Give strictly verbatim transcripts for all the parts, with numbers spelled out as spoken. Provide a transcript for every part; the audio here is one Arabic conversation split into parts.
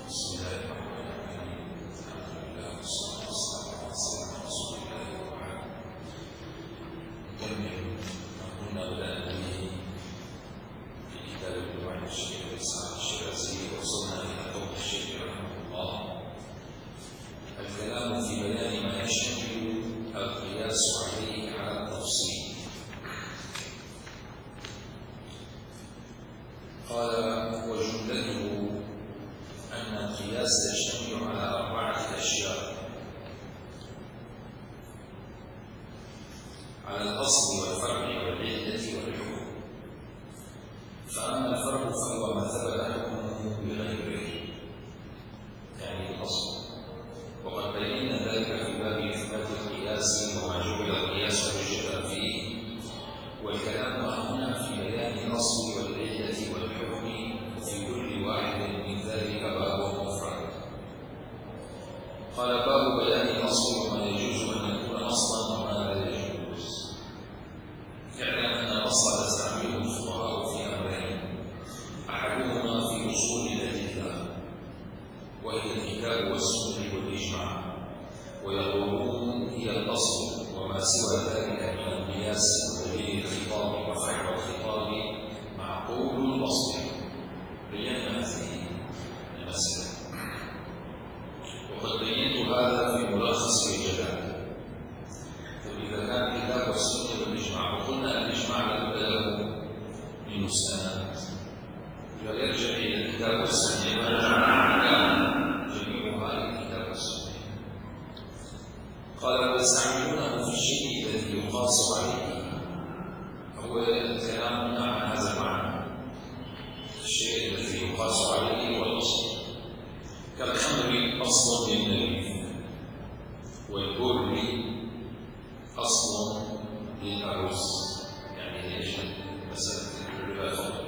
بسم الله الرحمن الرحيم. الحمد لله والصلاة والسلام على سيدنا رسول الله وبعد. نكمل ما كنا بدأنا به في كتاب الدعاء الشيخ إسحاق الشيرازي، وصلنا إلى قول الشيخ رحمه الله: الكلام في بيان ما يشمل القياس عليه على التفصيل. قال: وجملته أن القياس يشتمل على أربعة أشياء: على الأصل والفرع والعلة والحكم. فأما الفرع فهو ما ثبت حكمه بغيره، يعني الأصل، وقد بينا ذلك في باب إثبات القياس وما جعل القياس حجة فيه. والكلام هنا في بيان الأصل والعلة والحكم، في كل واحد من ذلك باب مفرد. قال: باب بيان الأصل وما يجوز أن يكون أصلا وما لا يجوز. اعلم أن الأصل يستعمله الفقهاء في أمرين: أحدهما في أصول الأدلة، وهي الكتاب والسنة والإجماع، ويقولون هي الأصل، وما سوى ذلك من القياس ودليل الخطاب وفعل الخطاب معقول الأصل. بينا هذه المسألة، وقد بينت هذا في ملخص الجدال. فإذا كان الكتاب والسنة والإجماع، وقلنا الإجماع لا بد له من مستند، فيرجع إلى الكتاب والسنة، ورجعنا جميعها إلى الكتاب والسنة. قال: ويستعملونه في الشيء الذي يقاس عليه. هو الكلام هنا عن هذا المعنى: الشيء الذي يقاس عليه هو الأصل. كالخمر أصل للنبيذ، والبر أصل للأرز. يعني ليش مسألة الربا فضل.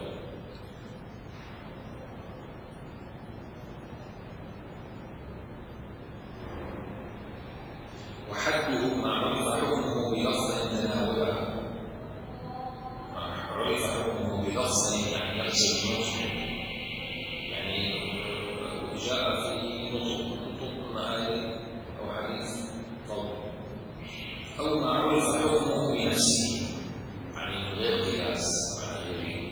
وحده ما عرف حكمه بلفظ تناوله. ما عرف حكمه بلفظ يعني يقصد مجمل، يعني جاء في نطق نطق معاني أو حديث طول، أو ما عرف حكمه بنفسه، يعني من غير قياس على غيره.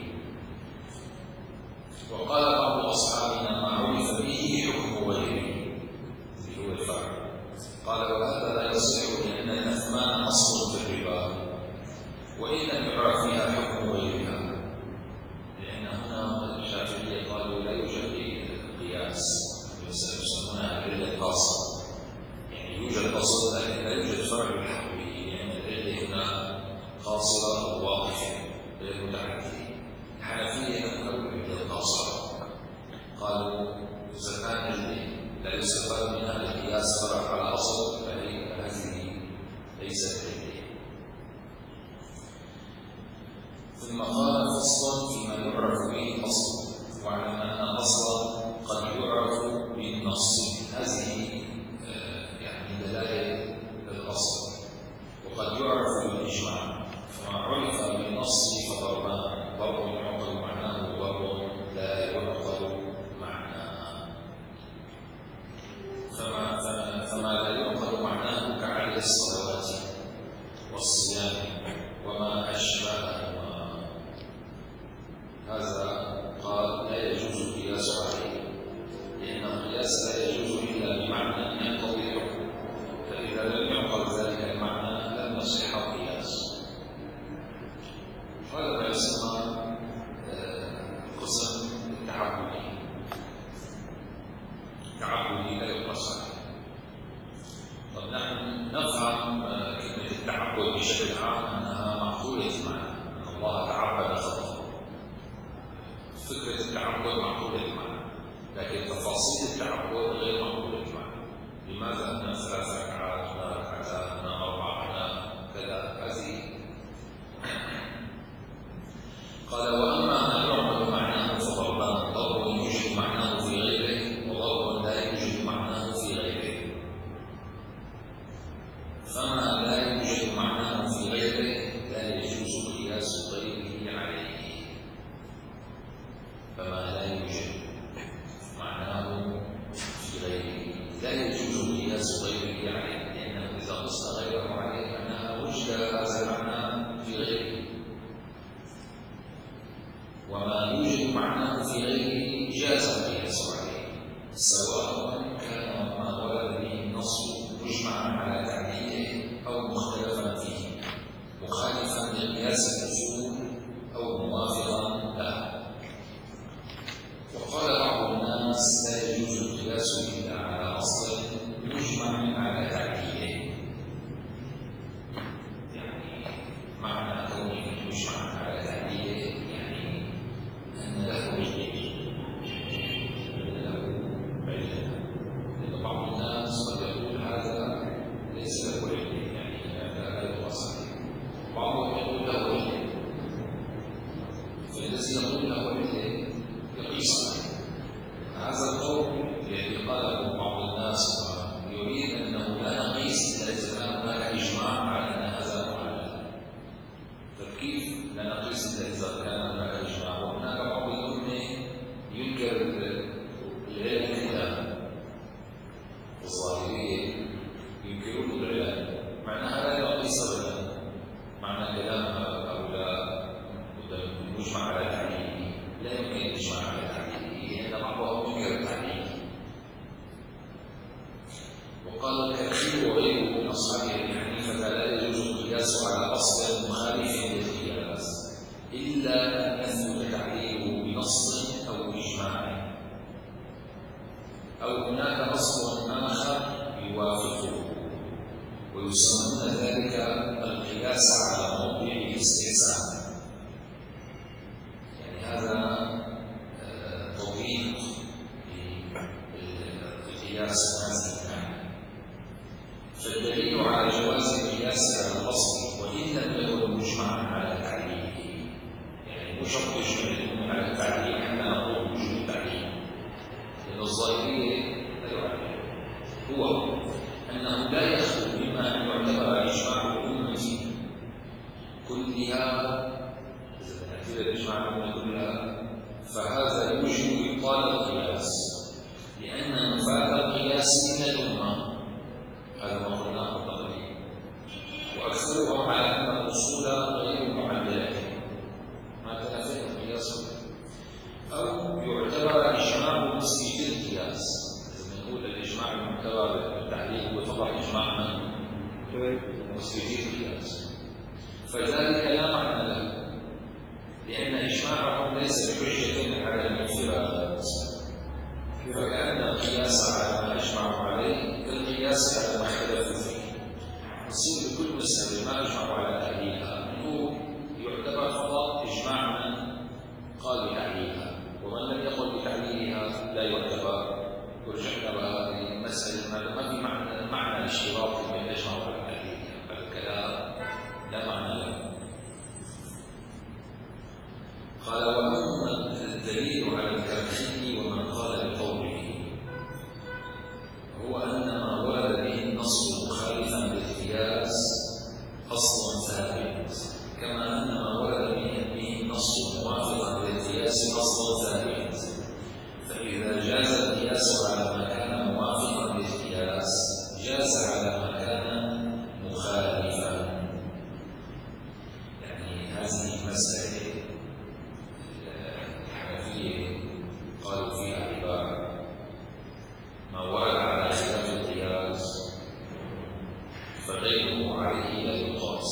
وقال بعض أصحابنا: ما عرف به حكم غيره، اللي هو الفرع. قال: وهذا لا يصح، لأن الأثمان أصل في الربا، وإن لم يعرف فيها حكم غيرها. لأن هنا الشافعية قالوا لا يوجد قياس، يسمونها العلة الخاصة، يعني يوجد أصل لكن لا يوجد فرع يلحق به، لأن العلة هنا قاصرة أو واقفة غير متعدية. الحنفية يذكروا العلة القاصرة، قالوا إذا كان العلة لا يستفاد منها القياس فرع على أصل، فهي هذه ليست علة. ثم قال: فصل فيما يعرف به الأصل، واعلم أن الأصل قد يعرف بالنص. هذه يعني دلائل الأصل. وقد يعرف بالإجماع، فما عرف بالنص فضربان: ضرب يعقل معناه وضرب لا يعقل معناه. فما, فما لا يعقل معناه كعدد الصلوات والصيام وما أشبههما، هذا قال لا يجوز القياس عليه، لأن القياس لا يجوز إلا بمعنى أن يقتضي الحكم، فإذا لم يعقل ذلك المعنى لم يصح القياس. هذا ما يسمى القسم التعبدي. التعبدي لا يقاس عليه. طب نحن نفهم كلمة التعبد بشكل عام أنها معقولة المعنى، أن الله تعبد خلقه. فكرة التعبد معقولة المعنى، لكن تفاصيل التعبد غير معقولة المعنى. لماذا أن ثلاث ركعات، هنا ركعتان، هنا أربع، هنا كذا؟ هذه. قال: وأما ما يعقل معناه فضربان: ضرب يوجد معناه في غيره، وضرب لا يوجد معناه في غيره. فما لا يوجد معناه في غيره لا يجوز قياس غيره عليه. فما لا يوجد معناه أو هناك أصل آخر يوافقه، ويسمون ذلك القياس على موضع الاستحسان. يعني هذا تطبيق للقياس هذه المعنى. فالدليل على جواز القياس على الأصل وإن لم يكن مجمعا على تعليله، يعني مش شرط يجمع الأمور على التعليل حتى نقول وجود تعليل، لأن الظاهرية لا يعلم هو أنه لا يخلو مما أن يعتبر إجماع الأمة كلها، إذا نعتبر إجماع الأمة كلها فهذا يوجب إبطال القياس، لأن مفاد القياس من الأمة، هذا ما قلناه قبل، وأكثرهم على أن الأصول غير معدلة ما تنافي القياس، أو يعتبر إجماع مسجد القياس. إذا نقول الإجماع المعتبر بالتعليل هو طبعا إجماع من مسجد القياس، فذلك لا معنى له، لأن إجماعهم ليس بحجة على المغفرة، فكأن القياس على ما أجمعوا عليه كالقياس على ما اختلفوا فيه. نصير بكل مسألة ما أجمعوا على تحليلها منه يعتبر فقط إجماع من قال بتحليلها، ومن لم يقل بتحليلها لا يعتبر. ورجعنا بقى المسألة ما في معنى معنى الاشتراك بين أجمعوا على تحليلها، فالكلام لا معنى له. قال وأما الدليل على الكرخي ومن قال بقوله هو أن ما ورد به النص مخالفا للقياس أصل ثابت، كما أن ما ورد به النص موافقا للقياس أصل ثابت، فإذا جاز القياس على ما كان موافقا للقياس جاز على ما كان مخالفا. يعني هذه المسألة قالوا فيها عبارة ما ورد على خلاف القياس فغيره عليه لا يقاس،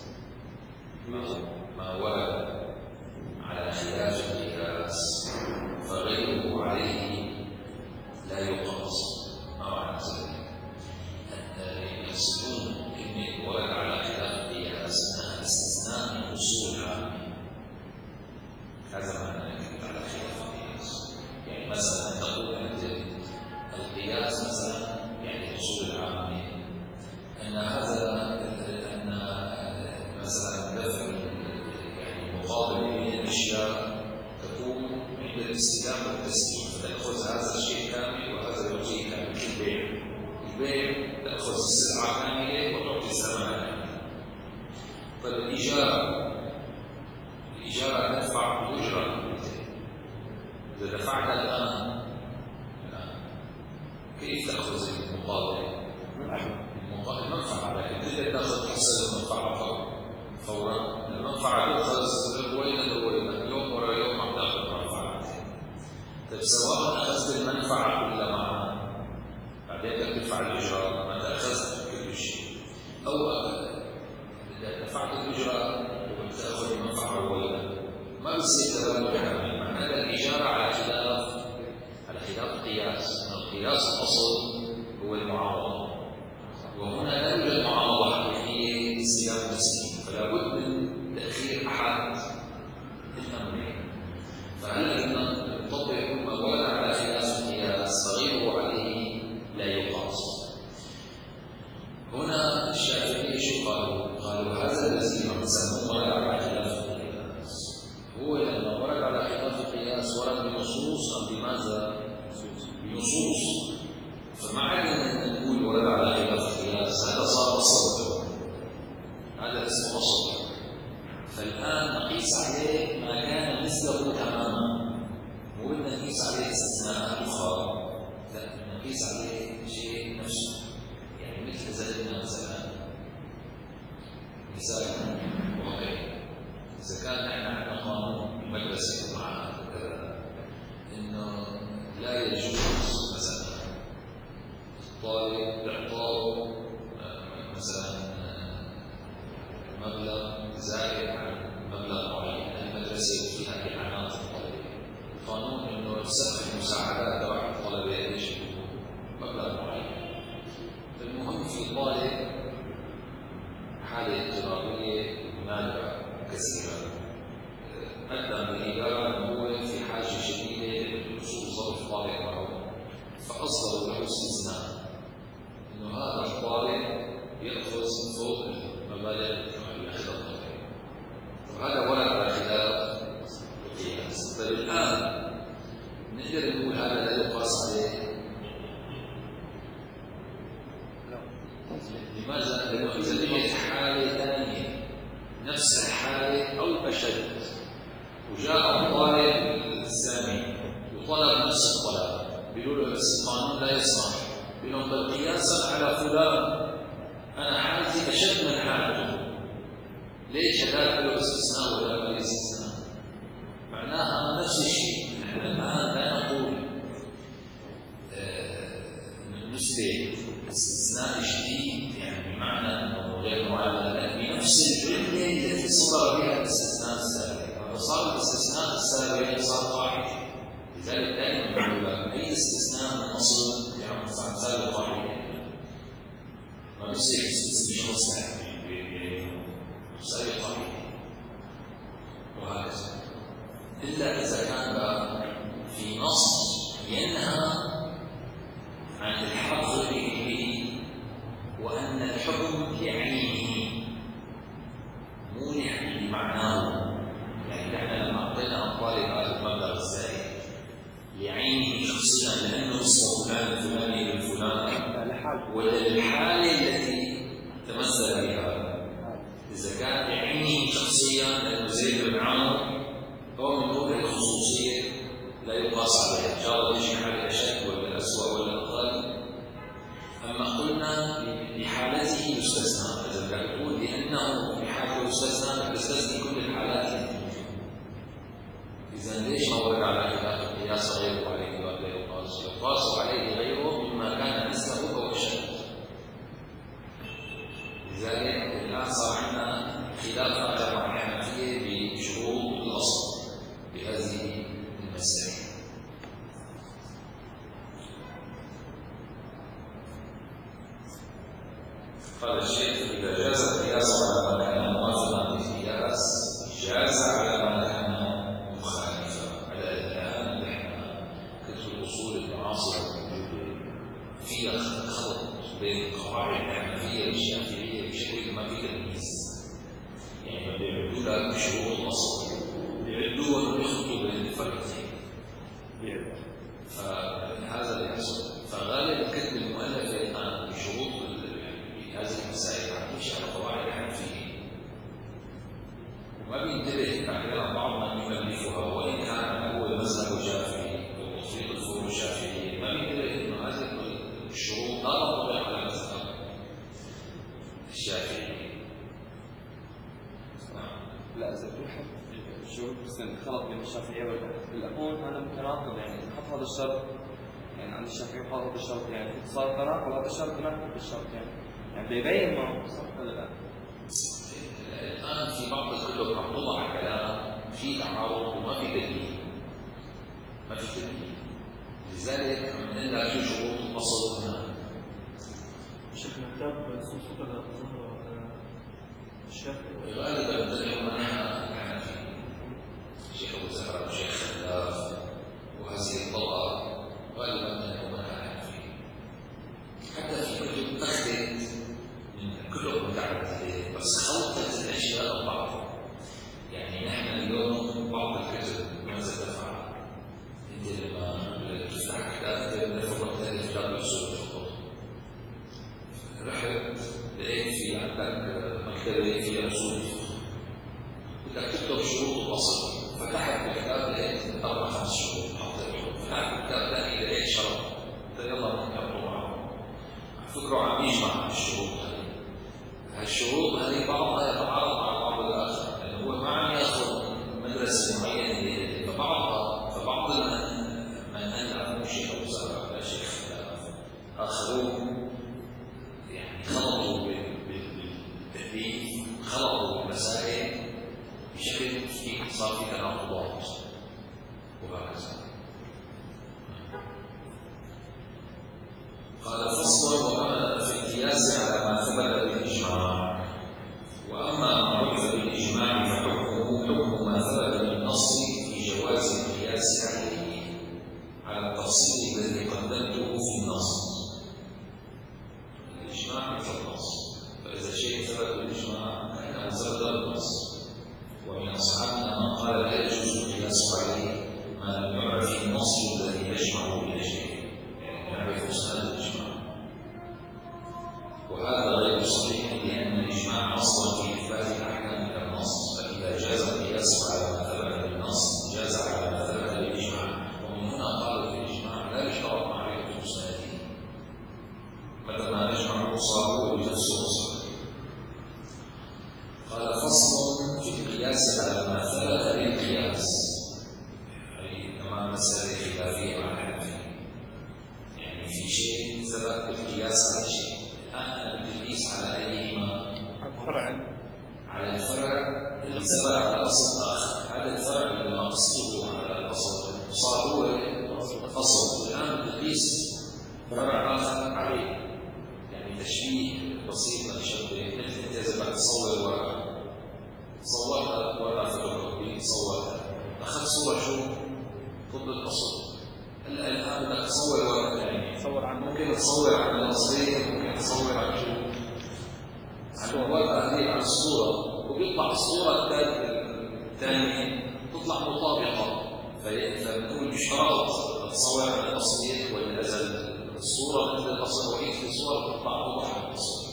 ما ورد على خلاف القياس فغيره عليه لا يقاس. ما معنى ذلك؟ يقصدون كلمة ورد على خلاف القياس أنها استثناء من أصول عامة، هذا معنى على خلاف القياس. يعني مثلا تقول أنت القياس مثلا يعني الأصول العامة أن هذا أن مثلا دفع يعني مقابل بين الأشياء تكون عند الاستلام والتسليم، فتأخذ هذا الشيء كامل وهذا يعطيه كامل. البيع البيع تأخذ السلعة كاملة وتعطي الثمن كامل. فالإيجار الإيجار تدفع الأجرة، إذا دفعت الآن كيف تأخذ المقابل؟ المقابل المنفعة، لكن تقدر تأخذ تحصل المنفعة فورا. المنفعة تأخذ رويدا رويدا يوم ورا يوم عم تأخذ المنفعة. طيب سواء أخذت المنفعة كلها معها بعدين بدك تدفع الإجرة، ما تأخذت كل شيء، أو إذا دفعت الإجرة وبتأخذ المنفعة رويدا ما بصير تبادل كامل. معنى الإجارة على خلاف على خلاف القياس، أن القياس الأصل هو المعاوضة، وهنا لا يوجد معاوضة حقيقية استلام تسليم، فلا بد من تأخير أحد الأمرين. فهل نطبق ما ورد على خلاف القياس فغيره عليه لا يقاس. هنا الشافعية شو قالوا؟ قالوا هذا الذي يسمونه ورد على خلاف القياس هو لما ورد على خلاف القياس ورد بنصوص أم بماذا؟ بنصوص. فما عندنا أن نقول ورد على خلاف القياس، هذا صار أصل، هذا اسمه أصل. فالآن نقيس عليه ما كان مثله تماما، مو بدنا نقيس عليه استثناءات أخرى، لا نقيس عليه شيء نفسه. يعني مثل زلنا مثلا مثال واقعي، إذا كان نحن عندنا قانون مدرسي معهد وكذا إنه لا يجوز مثلا الطالب إعطاء مثلا مبلغ زائد عن مبلغ معين، المدرسة فيها إعانات الطلبة. القانون إنه سقف المساعدات تبع الطلبة ايش؟ له استثناء انه هذا الطالب ياخذ فوق المبالغ اللي ياخذها الطالب، وهذا ورد على خلاف القياس. طيب الان نقدر نقول هذا لا يقاس عليه؟ لماذا؟ لأنه إذا لقيت حالة ثانية نفس الحالة أو أشد وجاء الطالب السامي وطلب نفس الطلب، بيقولوا له بس القانون لا يسمح، بيقولوا بل قياسا على فلان أنا حالتي أشد من حالته، ليش هذا له استثناء ولا له استثناء؟ معناها نفس الشيء. نحن الآن لا نقول نسبة استثناء جديد يعني بمعنى انه غير معلل، لكن بنفس الجمله التي صدر بها الاستثناء السابق، فصار الاستثناء السابق صار قاعده، لذلك دائما نقول اي استثناء من اصل يعني سابق قاعده ما بيصير استثناء شخص سابق قاعده وهكذا، الا اذا كان في نص ينهى عن الحظ به وأن الحكم لعينه مو لمعناه، يعني نحن لما أعطينا الطالب هذا المبلغ الزائد لعينه شخصيا لأنه اسمه فلان الفلاني للفلان ولا للحالة التي تمثل بها. إذا كان لعينه شخصيا لأنه زيد بن عمرو هو من نوع الخصوصية لا يقاس عليه، إن شاء الله يجي حالة أشد ولا أسوأ ولا أقل. أما قلنا لحالته يستثنى، إذا كان يقول لأنه في حالته يستثنى يستثني كل الحالات. إذا ليش ما ورد على خلاف القياس غيره عليه ولا يقاس؟ يقاس عليه غيره مما كان مثله أو أشد. لذلك الآن صار عندنا خلاف آخر مع الحنفية بشروط الأصل بهذه المسائل. قال الشيخ إذا جاز القياس على ما كان موافقا للقياس جاز على ما كان مخالفا. على الآن نحن كتب الأصول المعاصرة فيها خلط بين قواعد الحنفية والشافعية بشكل ما في تمييز، يعني بيعدوا لك شروط الأصل بيعدوها ويخلطوا بين الفرقتين، فهذا اللي يحصل. فغالب الكتب المؤلفة الآن بشروط هذه المسائل عم على قواعد الحنفية وما بينتبه أحيانا بعض من يؤلفها وإن كان هو المذهب الشافعي وتطبيق الفروع الشافعية ما بينتبه إنه هذه الشروط لا تنطبق على المذهب الشافعي. لا إذا تلحق الشروط بس خلط بين الشافعية والأقول أنا متناقض، يعني حط هذا الشرط يعني عند الشافعي وحط هذا الشرط، يعني صار تناقض هذا الشرط يناقض بالشرط، يعني يعني بيبين ما صح ولا لا؟ الآن في بعض الكتب عم توضع كلام في تعارض وما في دليل، ما في دليل، لذلك عم نقول لك شو شروط الأصل هنا. شيخنا كتاب صوصوك الأظهر الشافعي غالبا بنتبع منها الحنفي، الشيخ أبو زهرة والشيخ خلاف وهذه الطبقة غالبا بنتبع منها الحنفي. حتى في كتب أخذت كتب متعددة بس خلطت الأشياء ببعض، يعني نحن اليوم بعض الكتب ماذا تفعل؟ أنت لما تفتح كتاب تبدأ فقط هذه كتاب الأصول الفقه، رحت لقيت في عندك مكتبة فيها أصول الفقه بدك تكتب شروط الأصل، فتحت الكتاب لقيت أربع خمس شروط حطيتهم، فتحت الكتاب ثاني لقيت شرط، يلا نكتبه معه. فكروا عم يجمع الشروط هذه، هالشروط هذه بعضها يتعارض مع بعض الآخر، لأنه هو ما عم ياخذ مدرسة معينة، فبعضها فبعض من أنعموا شيخ أبو زهرة ولا شيخ آخرون يعني خلطوا بالتأليف، خلطوا بالمسائل بشكل في صار في تناقضات وهكذا. قال فصل وما في القياس على ما ثبت بالإجماع، وأما ما عرف بالإجماع فحكمه حكم ما ثبت بالنص في جواز القياس عليه على التفصيل الذي قدمته في النص. فرع آخر عليه، يعني تشبيه بسيط نشبه، مثل أنت إذا بدك تصور ورقة، صورتها ورقة فوتوكوبي، صورتها، أخذت صورة شو؟ ضد الأصل. هلا الآن بدك تصور ورقة ثانية، تصور عن ممكن تصور عن الأصلية، ممكن تصور عن شو؟ عن الورقة هذه، عن الصورة، وبيطلع الصورة الثانية تطلع مطابقة، فنقول مش شرط تصور عن الأصلية، وإذا نزل الصورة مثل الأصل وهي في صورة تطلع أوضح عن الأصل،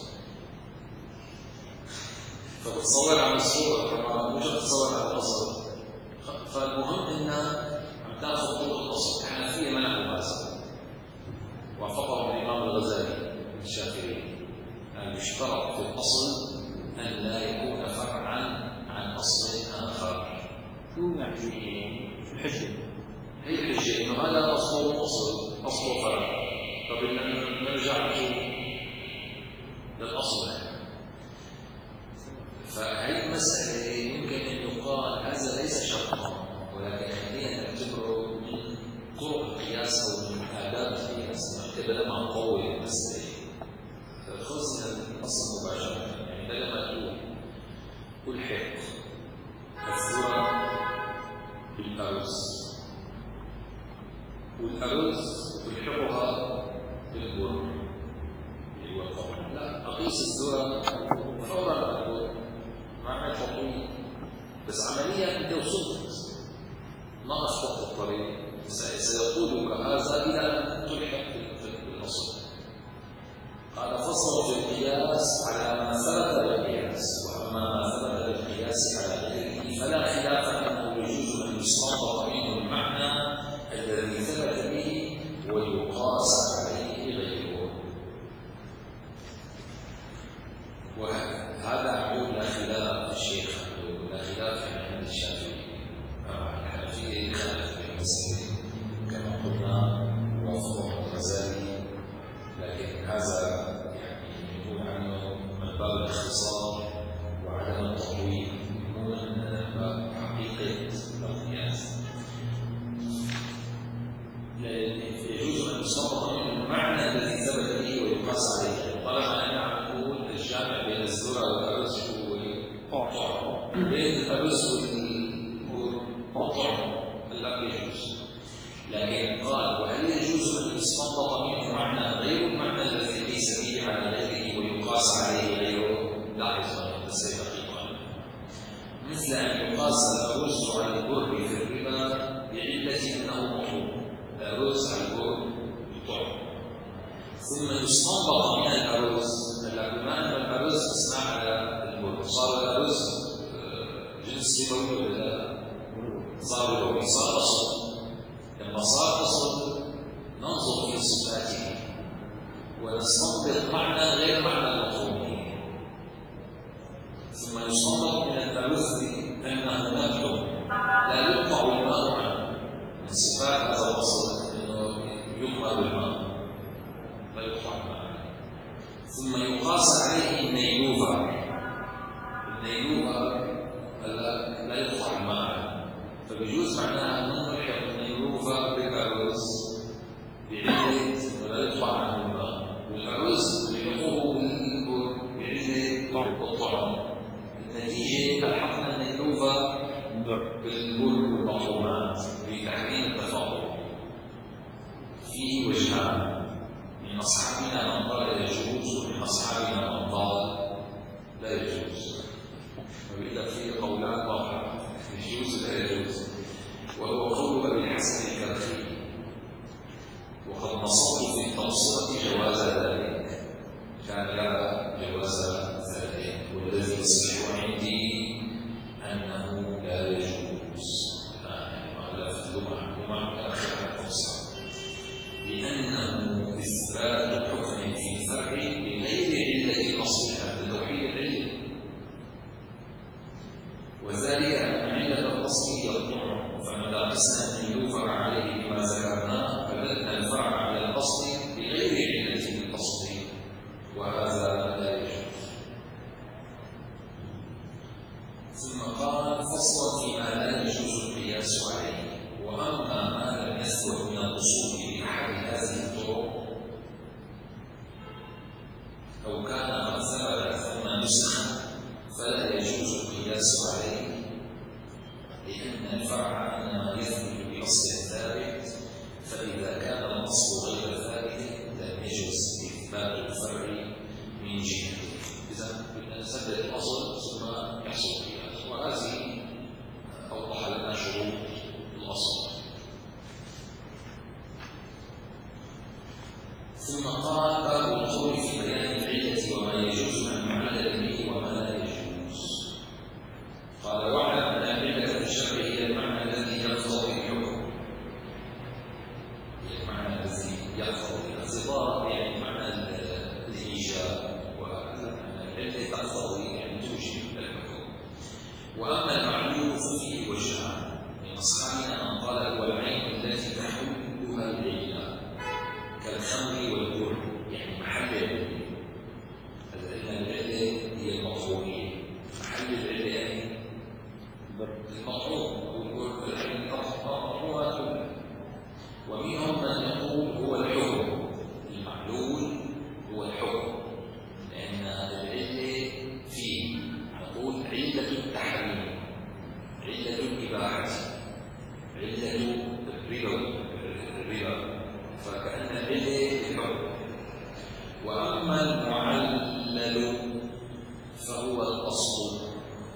فبتصور عن الصورة كما مجرد تصور عن الأصل. فالمهم إنها عم تاخذ طرق الأصل كحنفية منع مماثلة، وافقه الإمام الغزالي الشافعي أن يشترط في الأصل أن لا يكون فرعا عن أصل آخر. شو يعني في الحجة؟ هي الحجة إنه هذا أصله أصل، أصله فرع. طب نرجع نشوف للأصل. فهي المسألة يمكن أن يقال هذا ليس شرطا، ولكن خلينا نعتبره من طرق القياس أو من آداب القياس، نعتبره مع قوة المسألة. خذ الأصل مباشرة، يعني بدل ما تقول ألحق الذرة بالأرز، والأرز تلحقها بالبر اللي هو القمح، لا، أقيس الذرة فورا البر مع التطويل، بس عمليا أنت وصلت ناقص وقت الطريق، سيقودك هذا إلى أن تلحق بالأصل. قال فصل في القياس على ما ثبت بالقياس، وأما ما ثبت بالقياس على غيره فلا خلاف أنه يجوز أن يستنبط منه المعنى الذي ثبت به ويقاس عليه غيره. وهذا عقول لا خلاف الشيخ عنده، لا خلاف عند الشافعي. الحنفية خالف في المسألة كما قلنا، وافقه الغزالي، لكن هذا يعني يكون عنه من باب الاختصار وعدم التطويل، يكون من باب حقيقة القياس. يجوز أن يستنبط منه المعنى الذي ثبت به ويقاس عليه. طالما أنا عم نقول الجامع بين الذرة والأرز والطعم، بين الأرز والطعم لا يجوز، لكن قال وهل يجوز أن يستنبط منه معنى غير المعنى الذي ليس به على غيره ويقاس عليه غيره؟ لاحظ هذا الشيء دقيقا، مثل أن يقاس الأرز على البر في الربا بعلة أنه مطلوب، الأرز على البر بالطعم، ثم يستنبط من الأرز بما أن الأرز يصنع على البر، صار الأرز جنس ربوي ولا صار ربوي؟ صار أصل. لما صار أصل ننظر في صفاته ونستنبط معنى غير معنى المطلوب، ثم يستنبط من الأرز أن هناك لا يقطع الماء عنه، من صفات هذا الأصل أنه يقطع الماء، لا يقطع الماء، ثم يقاس عليه النيلوفة. النيلوفة لا يقطع الماء، فبيجوز معناها أن نلحق النيلوفة بالأرز بعلة ولا يقطع عنه الماء، والأرز نلحقه بالبر بعلة الطعم. النتيجة ألحقنا النيلوفة بالبر والمطعومات بتحريم التفاضل. فيه وجهان، من أصحابنا من قال يجوز ومن أصحابنا من قال لا يجوز، وبإلا فيه قولان واضحة، يجوز لا يجوز، وهو قول أبي الحسن الكرخي، وقد نصبت في التبصرة جواز ذلك، كان يرى جواز ذلك، والذي يصح عندي أنه لا يجوز، يعني في اللمع اللمع متأخر عن التبصرة، لأنه إثبات حكم في فرع بغير علة أصلها لتوحيد العلة، وذلك أن علة الأصل هي الطعم، فمتى قسنا النيلوفر عليه بما ذكرناه فبدنا الفرع على الأصل بغير علة الأصل، وهذا لا يجوز. ثم قال فصلا فيما لا يجوز القياس عليه، وأما ما لم يثبت من الأصول بأحد هذه الطرق ثم قال باب القول في بيان العلة وما يجوز أن يعلل به وما لا يجوز. قال واعلم أن العلة في الشرع هي المعنى الذي يقتضي الحكم، هي المعنى الذي يقتضي الانضباط، يعني معنى الإيجاب، وأن العلة تقتضي يعني توجب الحكم. وأما المعلوم ففيه وجهان من أصحابنا من قال هو العين التي تحلها العلة كالخمر والبر، يعني محل العلة. العلة العلة هي المطعومية، محل العلة يعني المطعوم والبر العين مطعومة. ومنهم من يقول هو الحكم، المعلول هو الحكم، لأن العلة فيه نقول علة التحريم، علة الإباحة، علة الربا الربا فكأن العلة الحكم. وأما المعلل فهو الأصل،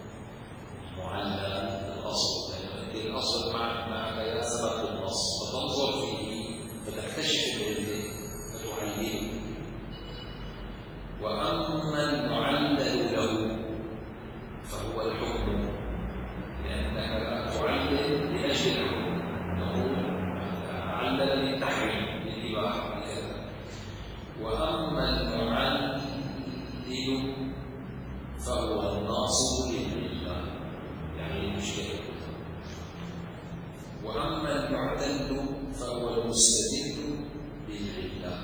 المعلل الأصل، لأن الأصل معك يا سبب النص فتنظر فيه فتكتشف العلة فتعلله. وأما المعلل له فهو الحكم، لأنك تعلل لأجل الحكم، نقول علل للتحريم للإباحة كذا. وأما المعلل فهو الناصب للعلة، يعني المشكلة. وأما المعتل فهو المستدل بالعلة.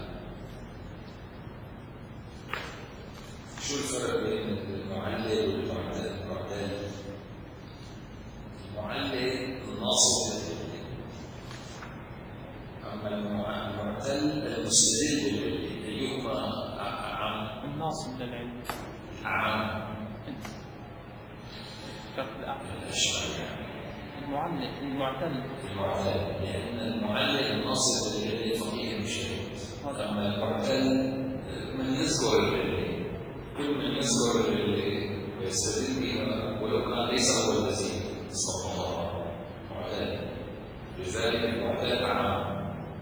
شو الفرق بين المعلل والمعتل؟ المعتل المعلل الناصب للعلة، أما المعتل المستدل بالعلة. أيهما أعم؟ الناصب للعلة أعم المعلل المعتل المعتل، لأن المعلل الناصب للعلة فقيه مجتهد، أما المعتل من يذكر العلة، كل من يذكر العلة ويستدل بها ولو كان ليس هو الذي استطاع معتل، لذلك المعتل أعم.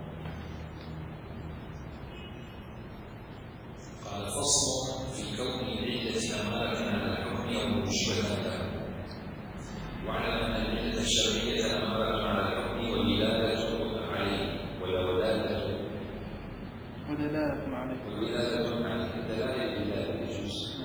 قال فصل في كون العلة أمارة على الحكم وموجبة له. واعلم أن العلة الشرعية أمارة على الحكم والولادة عليه، ولا ولادة ودلالة عليه، والولادة عليه الدلالة بالله يجوز.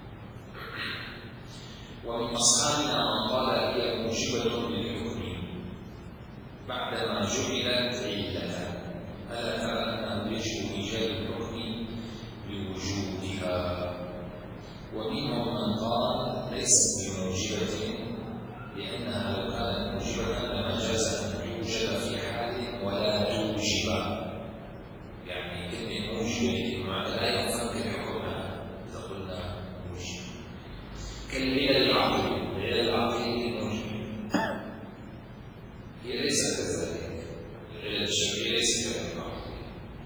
ومن أصحابنا من قال هي موجبة للحكم بعدما جعلت علة، ألا ترى أنه يجب إيجاد الحكم بوجودها. ومنهم من قال ليست بموجبة، لأنها لو كانت موجبة لما جاز أن يوجد في حال ولا توجب، يعني كلمة موجبة معنى لا ينفك حكمها إذا قلنا موجب. كالعلل العقلية، العلل العقلية موجبة، هي ليست كذلك. العلل الشرعية ليست كذلك العقلية.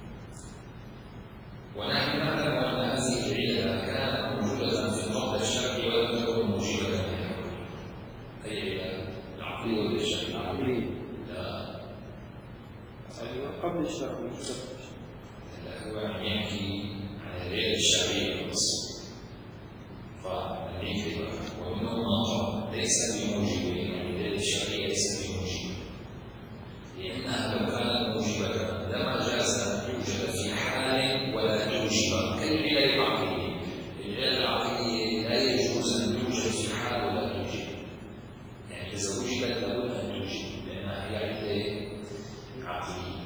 ونحن نعلم أن هذه العلة كانت موجودة في القبض الشرعي ولم تكن موجبة للحكم. أي علة؟ العقلية ولا الشرعية؟ العقلية. لا، قبل الشرع موجودة. لا، هو يحكي عن العلة الشرعية بس. فالعلة ومنهم من قال ليس بموجبة، يعني العلة الشرعية ليست بموجبة، لأنها لو كانت موجبة لما جاز أن يوجد في حال ولا توجب، كالعلل العقلية. العلل العقلية لا يجوز أن توجد في حال ولا توجب، يعني إذا وجدت لابد أن توجب لأنها هي علة عقلية.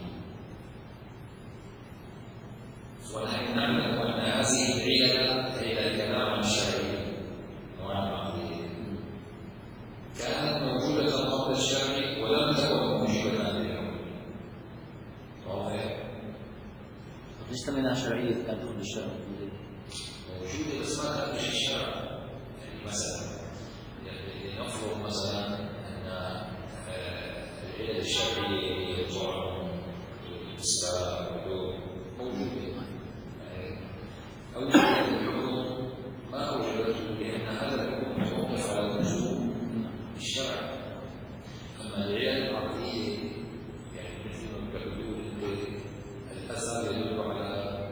ونحن نعلم أن هذه العلة هي الكلام عن الشرعية وعن العقلية كانت موجودة قبل الشرع ولم تكن موجبة للحكم. واضح؟ ليش منها شرعية كانت تدخل الشرع؟ موجودة بس ما كانت في الشرع. يعني مثلا يعني نفرض مثلا أن العلة الشرعية هي الطعن والإسلام موجودة، أو الحكم ما أوجبته لأن هذا الحكم متوقف على وجوب الشرع. أما العلل العقلية يعني مثل ما بيقول الأثر يدل على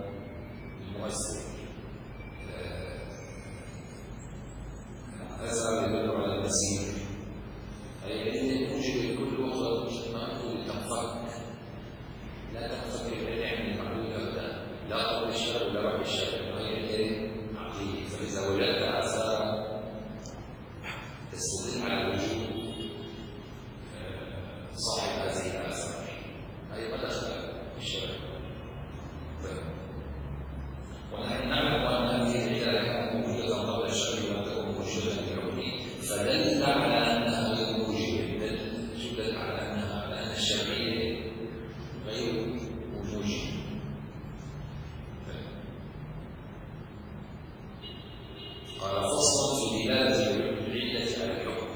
الشرع وهي عقلية. فإذا وجدت آثار تستدل على وجود صاحب هذه الآثار هي قد أخذ الشرع. ونحن نعلم أن هذه العلة كانت موجودة قبل الشرع ولم تكن موجودة للعلم، فدل على أنها غير موجبة، دل على أنها على أن الشرعية غير موجودة. قال فصل في دلالة العلة على الحكم.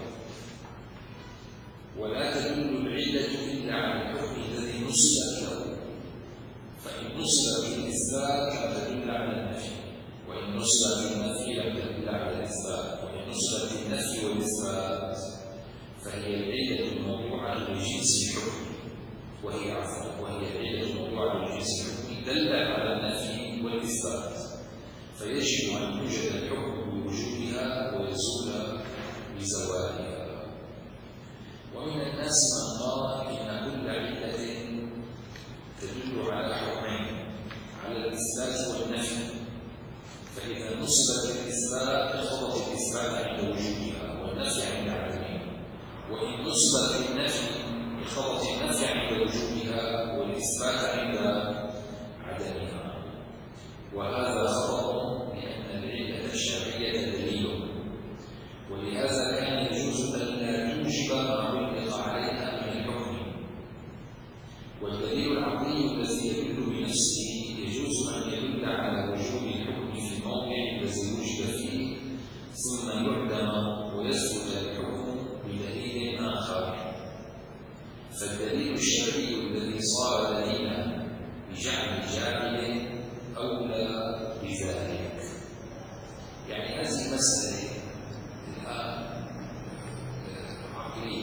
ولا تدل العلة إلا على الحكم الذي نصب له، فإن نصب بالإثبات فتدل على النفي، وإن نصب بالنفي لم تدل على الإثبات، وإن نصب بالنفي والإثبات فهي العلة الموضوعة لجنس الحكم، وهي عفوا وهي العلة الموضوعة لجنس الحكم دل على النفي والإثبات، فيجب أن يوجد الحكم بوجودها ويزول بزوالها. ومن الناس من قال إن كل علة تدل على حكمين، على الإثبات والنفي، فإذا نصبت الإثبات اقتضت الإثبات عند وجودها والنفي عند عدمها، وإن نصبت النفي اقتضت النفي عند وجودها والإثبات عند عدمها. وهذا خطأ، لأن العلة الشرعية دليل، ولهذا كان يجوز أن لا توجب ما علق عليها من الحكم. والدليل العقلي الذي يدل بنفسه يجوز أن يدل على وجود الحكم في الموضع الذي وجد فيه، ثم يعدم ويثبت الحكم بدليل آخر. فالدليل الشرعي الذي صار دليلا بجعل جاعل أولى بذلك. يعني هذه المسألة الآن عقلية،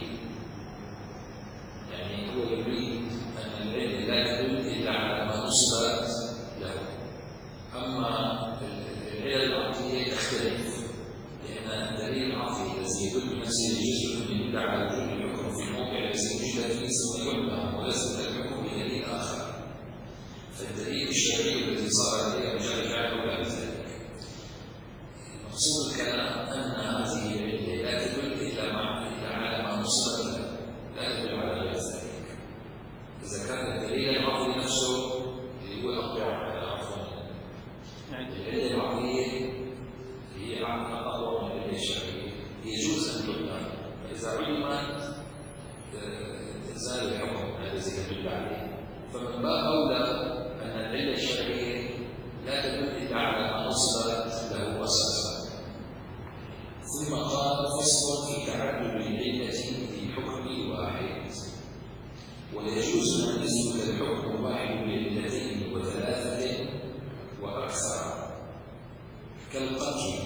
يعني هو يريد أن العلم لا تدل إلا على ما نصبت له. أما العلل العقلية تختلف، لأن الدليل العقلي الذي يدل بنفسه جزء من يدل على وجود الحكم في الموقع الذي وجد فيه ثم يعلم ويثبت الحكم بدليل آخر. فالدليل الشرعي الذي صار عليه رجال فعله لا بذلك. مقصود الكلام أن هذه العلة لا تدل إلا على ما نصبت له، لا تدل على غير ذلك. إذا كان الدليل العقلي نفسه اللي هو أقوى عفوا العلة العقلية هي أقوى من العلة الشرعية، يجوز أن تقبل، فإذا علمت إنزال الحكم الذي يدل عليه، فمن باب أولى أن العلة الشرعية لا تدل إلا على ما نصبت له أساسا. ثم قال فصل في تعدد العلة في حكم واحد. ويجوز أن يثبت الحكم واحد بعلتين وثلاثة وأكثر، كالقتل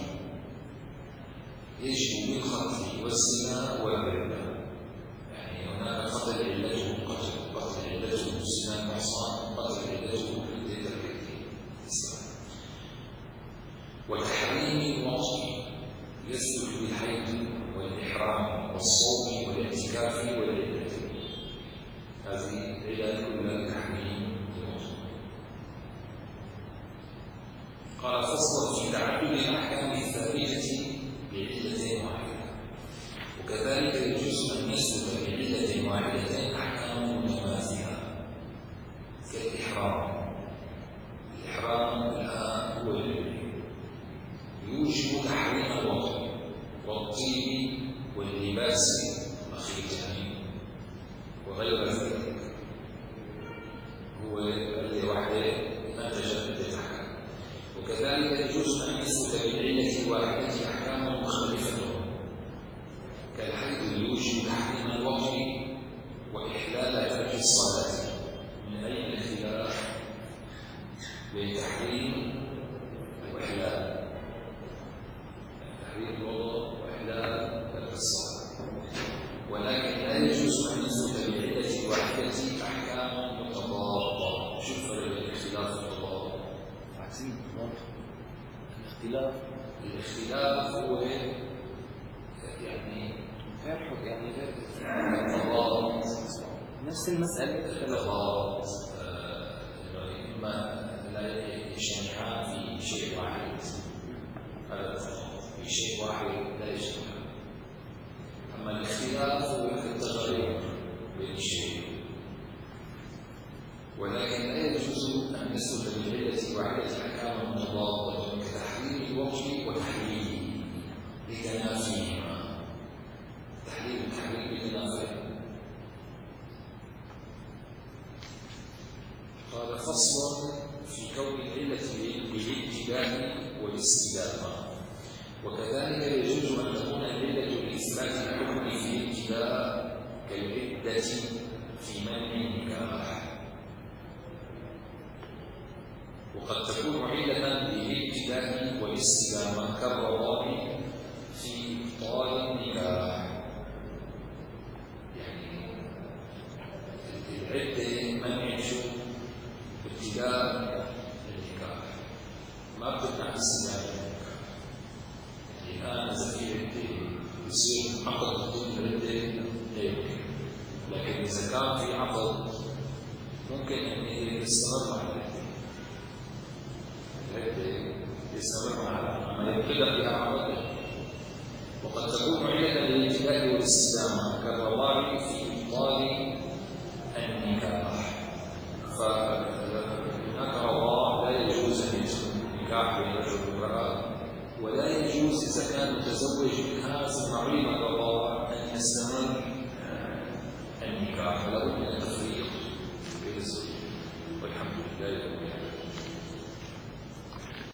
يجب بالقتل والزنا والربا. يعني هناك قتل علته قتل، قتل علته الزنا والعصيان، قتل علته للتركه. وتحريم الوطء يثبت بالحيض والإحرام والصوم والاعتكاف والعدة. هذه العلل كلها تحريم الوطء. قال فصل في تعدد الأحكام الثابتة بعلة واحدة. وكذلك يجوز أن يثبت بعلة واحدة أحكام متماثلة كالإحرام. الإحرام الآن هو يوجب تحريم الوطء والطيب واللباس الختان وغير ذلك، هو الذي وحده أنتج الأحكام. وكذلك يجوز أن يثبت بالعلة الواحدة أحكام مختلفة كالحيض يوجب تحريم الوطء وإحلال ترك الصلاة. من أين الاختلاف بين تحريم وإحلال؟ تحريم الوضوء وإحلال ترك الصلاة. ولكن لا يجوز أن يثبت بالعلة الواحدة أحكام متضادة. شوف الاختلاف التضاد عكسين الاختلاف. الاختلاف هو يعني غير حكم، يعني غير التضاد، نفس المسألة التضاد إما لا يجتمعان في في شيء واحد، هذا في شيء واحد لا يجتمع. أما الاختلاف هو التغير بين الشيء، ولكن لا يجوز أن نسلك بالعلة وعلة أحكام متضادة كتحليل الوجه وتحليل لتنافيهما. تحليل التحليل لتنافيهما. قال فصل في كون العلة بالابتداء والاستدامة. وكذلك يجوز أن تكون العلة لإثبات الحكم في الابتداء كالعدة في منع النكاح، وقد تكون علة بالابتداء والاستدامة كالرضاع في إبطال النكاح. يعني العدة منع شو؟ ابتداء النكاح، ما بتمنع استدامة النكاح. يعني الآن إذا في عدة يصير عقد بدون العدة لا يمكن، لكن إذا كان في عقد ممكن أن يستمر مع العدة. العدة يستمر مع ما يبتدأ بها عقد. وقد تكون علة للابتداء والاستدامة كالرضاع في إبطال النكاح. فهناك رضاع لا يجوز أن يجوز النكاح بين الرجل والمرأة، ولا يجوز إذا كان متزوج من هذه المريضة الرضاع أن يستمر النكاح. فلا بد من التفريق بين الزوجين. والحمد لله.